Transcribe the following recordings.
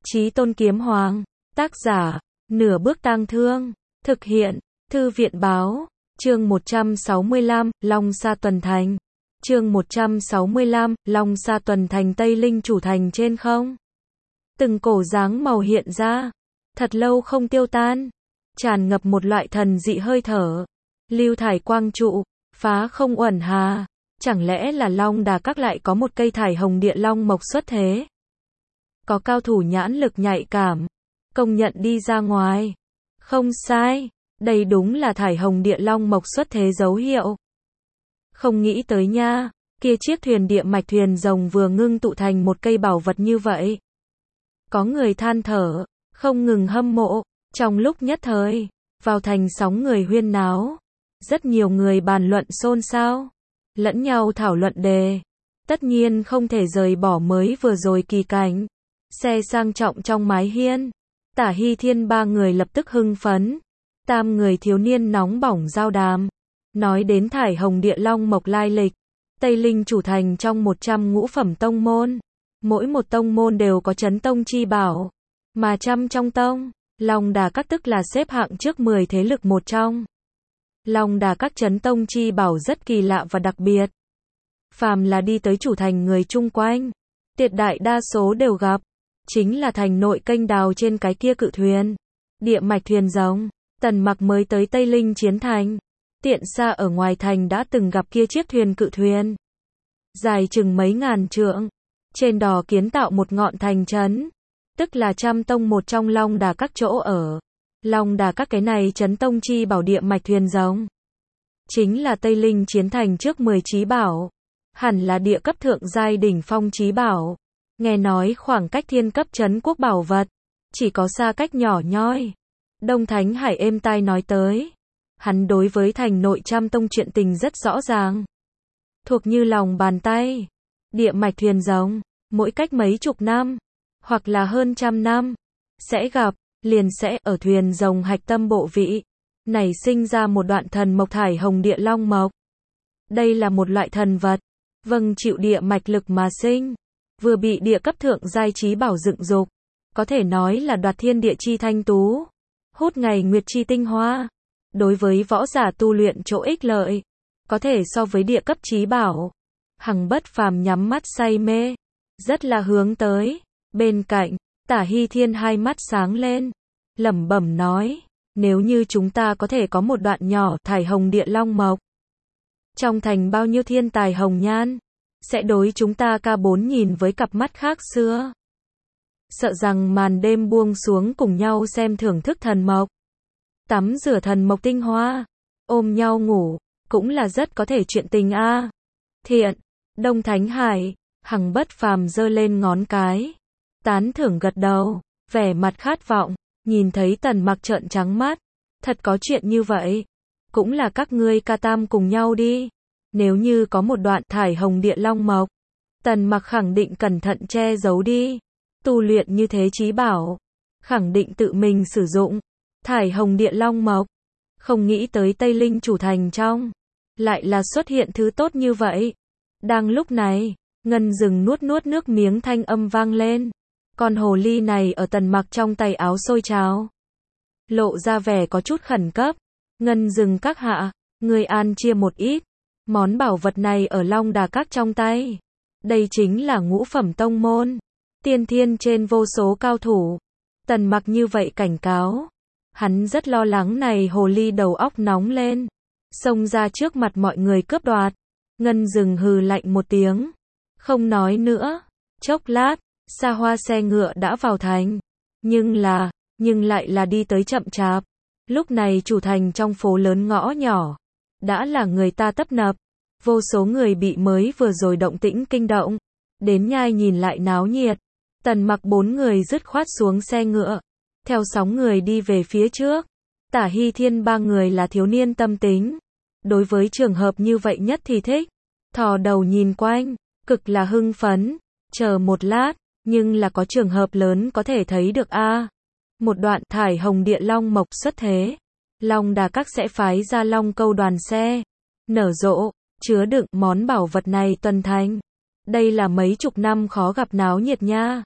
Chí Tôn Kiếm Hoàng. Tác giả, Nửa Bước Tang Thương. Thực hiện, Thư viện Báo. Chương 165, Long Sa Tuần Thành. Chương 165, Long Sa Tuần Thành. Tây Linh chủ thành trên không. Từng cổ dáng màu hiện ra, thật lâu không tiêu tan, tràn ngập một loại thần dị hơi thở. Lưu thải quang trụ, phá không uẩn hà. Chẳng lẽ là Long Đà Các lại có một cây thải hồng địa long mộc xuất thế? Có cao thủ nhãn lực nhạy cảm, công nhận đi ra ngoài. Không sai, đây đúng là thải hồng địa long mộc xuất thế dấu hiệu. Không nghĩ tới nha, kia chiếc thuyền địa mạch thuyền rồng vừa ngưng tụ thành một cây bảo vật như vậy. Có người than thở, không ngừng hâm mộ. Trong lúc nhất thời, vào thành sóng người huyên náo. Rất nhiều người bàn luận xôn xao, lẫn nhau thảo luận đề. Tất nhiên không thể rời bỏ mới vừa rồi kỳ cảnh. Xe sang trọng trong mái hiên. Tả Hy Thiên ba người lập tức hưng phấn. Tam người thiếu niên nóng bỏng giao đàm. Nói đến thải hồng địa long mộc lai lịch. Tây Linh chủ thành trong 100 ngũ phẩm tông môn. Mỗi một tông môn đều có chấn tông chi bảo. Mà trăm trong tông, Long Đà Các tức là xếp hạng trước 10 thế lực một trong. Long Đà Các chấn tông chi bảo rất kỳ lạ và đặc biệt. Phàm là đi tới chủ thành người chung quanh, tuyệt đại đa số đều gặp. Chính là thành nội kênh đào trên cái kia cự thuyền. Địa mạch thuyền rồng. Tần Mặc mới tới Tây Linh chiến thành. Tiện xa ở ngoài thành đã từng gặp kia chiếc thuyền cự thuyền. Dài chừng mấy ngàn trượng. Trên đò kiến tạo một ngọn thành trấn. Tức là trăm tông một trong Long Đà Các chỗ ở. Long Đà Các cái này chấn tông chi bảo địa mạch thuyền rồng. Chính là Tây Linh chiến thành trước 10 chí bảo. Hẳn là địa cấp thượng giai đỉnh phong chí bảo. Nghe nói khoảng cách thiên cấp trấn quốc bảo vật. Chỉ có xa cách nhỏ nhoi. Đông Thánh Hải êm tai nói tới. Hắn đối với thành nội trăm tông chuyện tình rất rõ ràng. Thuộc như lòng bàn tay. Địa mạch thuyền rồng. Mỗi cách mấy chục năm. Hoặc là hơn trăm năm. Sẽ gặp. Liền sẽ ở thuyền rồng hạch tâm bộ vị. Nảy sinh ra một đoạn thần mộc thải hồng địa long mộc. Đây là một loại thần vật. Vâng chịu địa mạch lực mà sinh. Vừa bị địa cấp thượng giai chí bảo dựng dục. Có thể nói là đoạt thiên địa chi thanh tú. Hút ngày nguyệt chi tinh hoa. Đối với võ giả tu luyện chỗ ích lợi. Có thể so với địa cấp chí bảo. Hằng Bất Phàm nhắm mắt say mê. Rất là hướng tới. Bên cạnh, Tả Hy Thiên hai mắt sáng lên. Lẩm bẩm nói. Nếu như chúng ta có thể có một đoạn nhỏ thải hồng địa long mộc. Trong thành bao nhiêu thiên tài hồng nhan. Sẽ đối chúng ta ca bốn nhìn với cặp mắt khác xưa. Sợ rằng màn đêm buông xuống cùng nhau xem thưởng thức thần mộc. Tắm rửa thần mộc tinh hoa. Ôm nhau ngủ. Cũng là rất có thể chuyện tình a. Thiện. Đông Thánh Hải. Hằng Bất Phàm giơ lên ngón cái. Tán thưởng gật đầu. Vẻ mặt khát vọng. Nhìn thấy Tần Mặc trợn trắng mắt. Thật có chuyện như vậy. Cũng là các ngươi ca tam cùng nhau đi. Nếu như có một đoạn thải hồng địa long mộc. Tần Mặc khẳng định cẩn thận che giấu đi. Tu luyện như thế chí bảo. Khẳng định tự mình sử dụng. Thải hồng địa long mộc. Không nghĩ tới Tây Linh chủ thành trong. Lại là xuất hiện thứ tốt như vậy. Đang lúc này, Ngân Dừng nuốt nuốt nước miếng thanh âm vang lên. Con hồ ly này ở Tần Mặc trong tay áo sôi trào. Lộ ra vẻ có chút khẩn cấp. Ngân Dừng các hạ, người an chia một ít. Món bảo vật này ở Long Đà Các trong tay. Đây chính là ngũ phẩm tông môn. Tiên thiên trên vô số cao thủ. Tần Mặc như vậy cảnh cáo. Hắn rất lo lắng này hồ ly đầu óc nóng lên. Xông ra trước mặt mọi người cướp đoạt. Ngân Dừng hừ lạnh một tiếng. Không nói nữa. Chốc lát, xa hoa xe ngựa đã vào thành. Nhưng lại là đi tới chậm chạp. Lúc này chủ thành trong phố lớn ngõ nhỏ. Đã là người ta tấp nập. Vô số người bị mới vừa rồi động tĩnh kinh động. Đến nhai nhìn lại náo nhiệt. Tần Mặc bốn người dứt khoát xuống xe ngựa. Theo sóng người đi về phía trước. Tả Hy Thiên ba người là thiếu niên tâm tính. Đối với trường hợp như vậy nhất thì thích. Thò đầu nhìn quanh. Cực là hưng phấn. Chờ một lát. Nhưng là có trường hợp lớn có thể thấy được a. Một đoạn thải hồng địa long mộc xuất thế. Long Đà Các sẽ phái ra long câu đoàn xe. Nở rộ. Chứa đựng món bảo vật này tuần thành. Đây là mấy chục năm khó gặp náo nhiệt nha.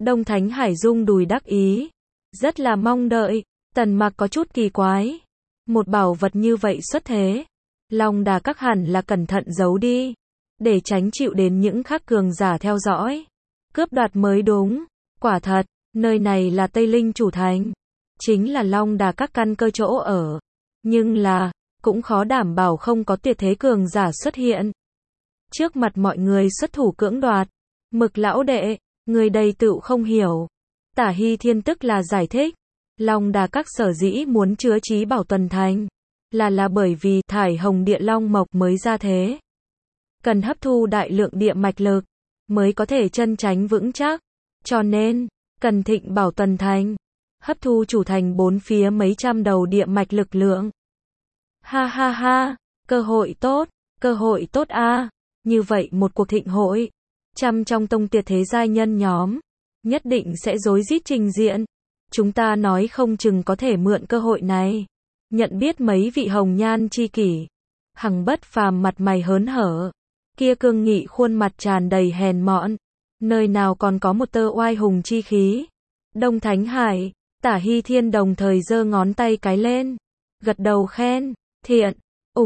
Đông Thánh Hải rung đùi đắc ý. Rất là mong đợi. Tần Mặc có chút kỳ quái. Một bảo vật như vậy xuất thế. Long Đà Các hẳn là cẩn thận giấu đi. Để tránh chịu đến những khắc cường giả theo dõi. Cướp đoạt mới đúng. Quả thật, nơi này là Tây Linh chủ thành. Chính là Long Đà Các căn cơ chỗ ở. Nhưng là, cũng khó đảm bảo không có tuyệt thế cường giả xuất hiện. Trước mặt mọi người xuất thủ cưỡng đoạt. Mực lão đệ, người đầy tựu không hiểu. Tả Hy Thiên tức là giải thích. Long Đà Các sở dĩ muốn chứa chí bảo tuần thành. Là bởi vì thải hồng địa long mộc mới ra thế. Cần hấp thu đại lượng địa mạch lực. Mới có thể chân tránh vững chắc. Cho nên, cần thịnh bảo tuần thành. Hấp thu chủ thành bốn phía mấy trăm đầu địa mạch lực lượng. Ha ha ha, cơ hội tốt a. Như vậy một cuộc thịnh hội, trăm trong tông tuyệt thế giai nhân nhóm, nhất định sẽ rối rít trình diện. Chúng ta nói không chừng có thể mượn cơ hội này, nhận biết mấy vị hồng nhan chi kỷ. Hằng Bất Phàm mặt mày hớn hở, kia cương nghị khuôn mặt tràn đầy hèn mọn, nơi nào còn có một tơ oai hùng chi khí. Đông Thánh Hải, Tả Hy Thiên đồng thời giơ ngón tay cái lên, gật đầu khen, thiện,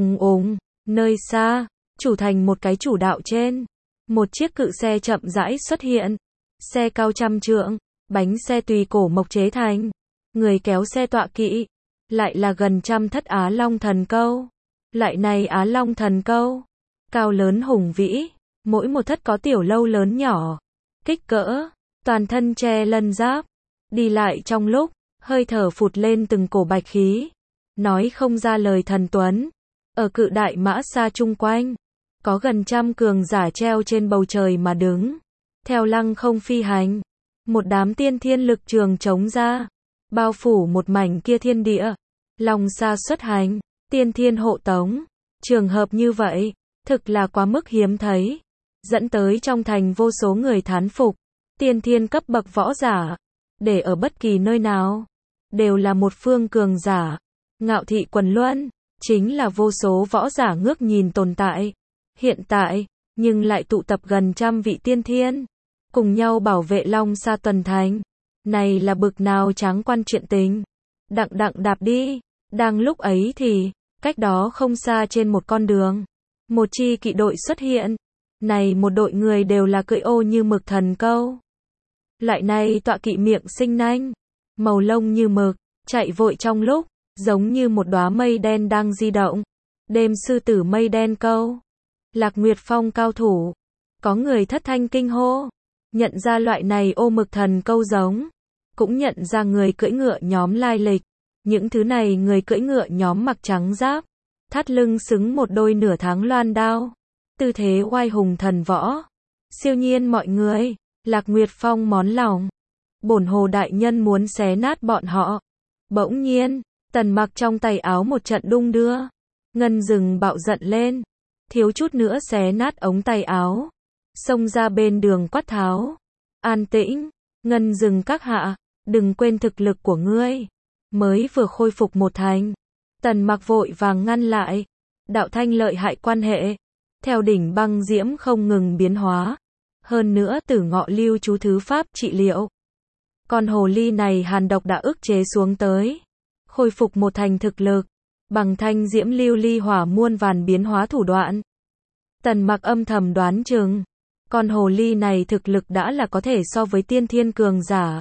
nơi xa, chủ thành một cái chủ đạo trên. Một chiếc cự xe chậm rãi xuất hiện. Xe cao trăm trượng, bánh xe tùy cổ mộc chế thành. Người kéo xe tọa kỵ. Lại là gần trăm thất Á Long thần câu. Lại này Á Long thần câu. Cao lớn hùng vĩ. Mỗi một thất có tiểu lâu lớn nhỏ. Kích cỡ. Toàn thân che lân giáp. Đi lại trong lúc. Hơi thở phụt lên từng cổ bạch khí. Nói không ra lời thần tuấn. Ở cự đại mã xa chung quanh. Có gần trăm cường giả treo trên bầu trời mà đứng. Theo lăng không phi hành. Một đám tiên thiên lực trường chống ra. Bao phủ một mảnh kia thiên địa. Long xa xuất hành. Tiên thiên hộ tống. Trường hợp như vậy. Thực là quá mức hiếm thấy. Dẫn tới trong thành vô số người thán phục. Tiên thiên cấp bậc võ giả. Để ở bất kỳ nơi nào. Đều là một phương cường giả. Ngạo thị quần luân. Chính là vô số võ giả ngước nhìn tồn tại. Hiện tại, nhưng lại tụ tập gần trăm vị tiên thiên. Cùng nhau bảo vệ Long Sa tuần thành. Này là bực nào tráng quan chuyện tình. Đặng đạp đi. Đang lúc ấy thì, cách đó không xa trên một con đường. Một chi kỵ đội xuất hiện. Này một đội người đều là cưỡi ô như mực thần câu. Lại này tọa kỵ miệng xinh nanh. Màu lông như mực, chạy vội trong lúc. Giống như một đóa mây đen đang di động. Đêm sư tử mây đen câu. Lạc Nguyệt Phong cao thủ. Có người thất thanh kinh hô. Nhận ra loại này ô mực thần câu giống. Cũng nhận ra người cưỡi ngựa nhóm lai lịch. Những thứ này người cưỡi ngựa nhóm mặc trắng giáp. Thắt lưng xứng một đôi nửa tháng loan đao. Tư thế oai hùng thần võ. Siêu nhiên mọi người. Lạc Nguyệt Phong món lòng. Bổn hồ đại nhân muốn xé nát bọn họ. Bỗng nhiên, Tần Mặc trong tay áo một trận đung đưa. Ngân Dừng bạo giận lên. Thiếu chút nữa xé nát ống tay áo. Xông ra bên đường quát tháo. An tĩnh, Ngân Dừng các hạ, đừng quên thực lực của ngươi. Mới vừa khôi phục một thành. Tần Mặc vội vàng ngăn lại. Đạo thanh lợi hại quan hệ. Theo đỉnh băng diễm không ngừng biến hóa. Hơn nữa Tử Ngọ lưu chú thứ pháp trị liệu. Con hồ ly này hàn độc đã ức chế xuống tới. Khôi phục một thành thực lực. Bằng thanh diễm lưu ly hỏa muôn vàn biến hóa thủ đoạn. Tần Mặc âm thầm đoán chừng. Con hồ ly này thực lực đã là có thể so với tiên thiên cường giả.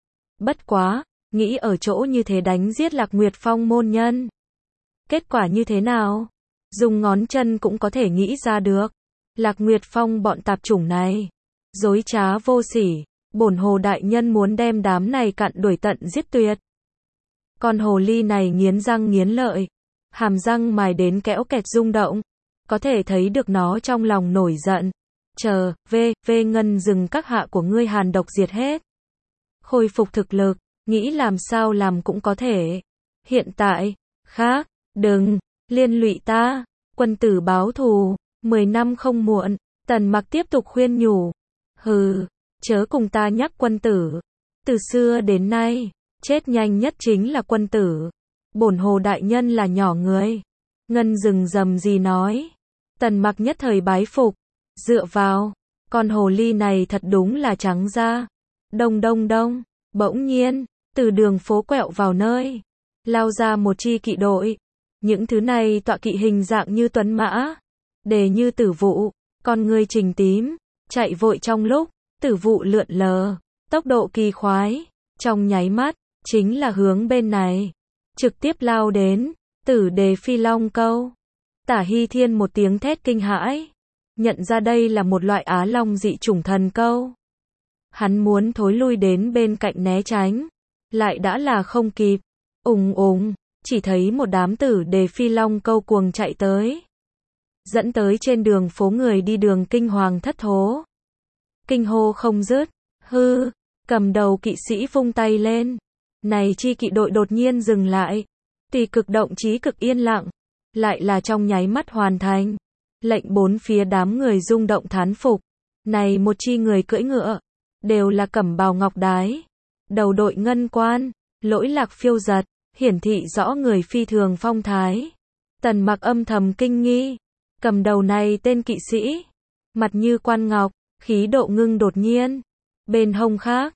Bất quá, nghĩ ở chỗ như thế đánh giết Lạc Nguyệt Phong môn nhân. Kết quả như thế nào? Dùng ngón chân cũng có thể nghĩ ra được. Lạc Nguyệt Phong bọn tạp chủng này. Dối trá vô sỉ. Bổn hồ đại nhân muốn đem đám này cặn đuổi tận giết tuyệt. Con hồ ly này nghiến răng nghiến lợi. Hàm răng mài đến kẽo kẹt rung động. Có thể thấy được nó trong lòng nổi giận. Chờ, Ngân Dừng các hạ của ngươi hàn độc diệt hết. Khôi phục thực lực, nghĩ làm sao làm cũng có thể. Hiện tại, khác, đừng, liên lụy ta, quân tử báo thù, 10 năm không muộn. Tần Mặc tiếp tục khuyên nhủ. Hừ, chớ cùng ta nhắc quân tử. Từ xưa đến nay, chết nhanh nhất chính là quân tử. Bổn hồ đại nhân là nhỏ người. Ngân Dừng rầm gì nói. Tần Mặc nhất thời bái phục. Dựa vào, con hồ ly này thật đúng là trắng da. Đông đông đông, bỗng nhiên, từ đường phố quẹo vào nơi, lao ra một chi kỵ đội. Những thứ này tọa kỵ hình dạng như tuấn mã, đề như tử vụ, con người trình tím, chạy vội trong lúc, tử vụ lượn lờ, tốc độ kỳ khoái, trong nháy mắt, chính là hướng bên này, trực tiếp lao đến, tử đề phi long câu. Tả Hy Thiên một tiếng thét kinh hãi, nhận ra đây là một loại á long dị chủng thần câu. Hắn muốn thối lui đến bên cạnh né tránh, lại đã là không kịp. Chỉ thấy một đám tử đề phi long câu cuồng chạy tới, dẫn tới trên đường phố người đi đường kinh hoàng thất thố. Kinh hô không dứt, cầm đầu kỵ sĩ vung tay lên. Này chi kỵ đội đột nhiên dừng lại, tỳ cực động chí cực yên lặng, lại là trong nháy mắt hoàn thành. Lệnh bốn phía đám người rung động thán phục. Này một chi người cưỡi ngựa, đều là cẩm bào ngọc đái, đầu đội ngân quan, lỗi lạc phiêu giật, hiển thị rõ người phi thường phong thái. Tần Mặc âm thầm kinh nghi, cầm đầu này tên kỵ sĩ, mặt như quan ngọc, khí độ ngưng đột nhiên. Bên hông khác,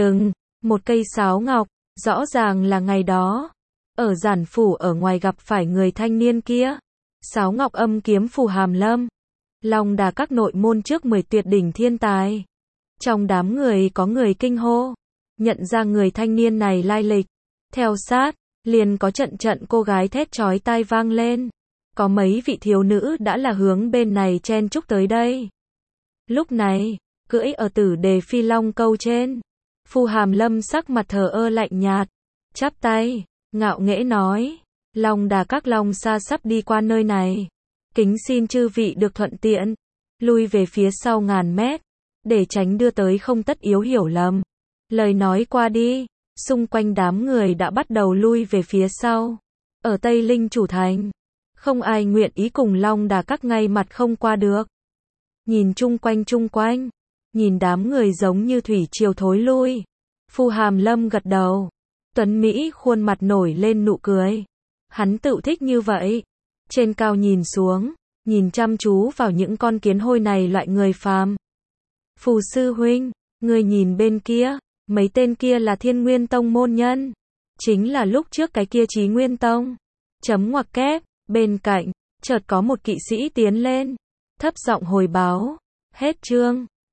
một cây sáo ngọc, rõ ràng là ngày đó, ở giản phủ ở ngoài gặp phải người thanh niên kia. Sáo ngọc âm kiếm Phù Hàm Lâm, Long Đà các nội môn trước 10 tuyệt đỉnh thiên tài. Trong đám người có người kinh hô, nhận ra người thanh niên này lai lịch. Theo sát, liền có trận trận cô gái thét chói tai vang lên. Có mấy vị thiếu nữ đã là hướng bên này chen chúc tới đây. Lúc này, cưỡi ở tử đề phi long câu trên, Phù Hàm Lâm sắc mặt thờ ơ lạnh nhạt, chắp tay, ngạo nghễ nói, Long Đà các Long Sa sắp đi qua nơi này, kính xin chư vị được thuận tiện, lui về phía sau ngàn mét, để tránh đưa tới không tất yếu hiểu lầm. Lời nói qua đi, xung quanh đám người đã bắt đầu lui về phía sau. Ở Tây Linh Chủ Thành, không ai nguyện ý cùng Long Đà các ngay mặt không qua được. Nhìn chung quanh, nhìn đám người giống như thủy triều thối lui. Phù Hàm Lâm gật đầu, tuấn Mỹ khuôn mặt nổi lên nụ cười. Hắn tự thích như vậy. Trên cao nhìn xuống, nhìn chăm chú vào những con kiến hôi này loại người phàm. Phù sư huynh, người nhìn bên kia, mấy tên kia là Thiên Nguyên Tông môn nhân. Chính là lúc trước cái kia Chí Nguyên Tông. Chấm ngoặc kép, bên cạnh, chợt có một kỵ sĩ tiến lên, thấp giọng hồi báo. Hết chương.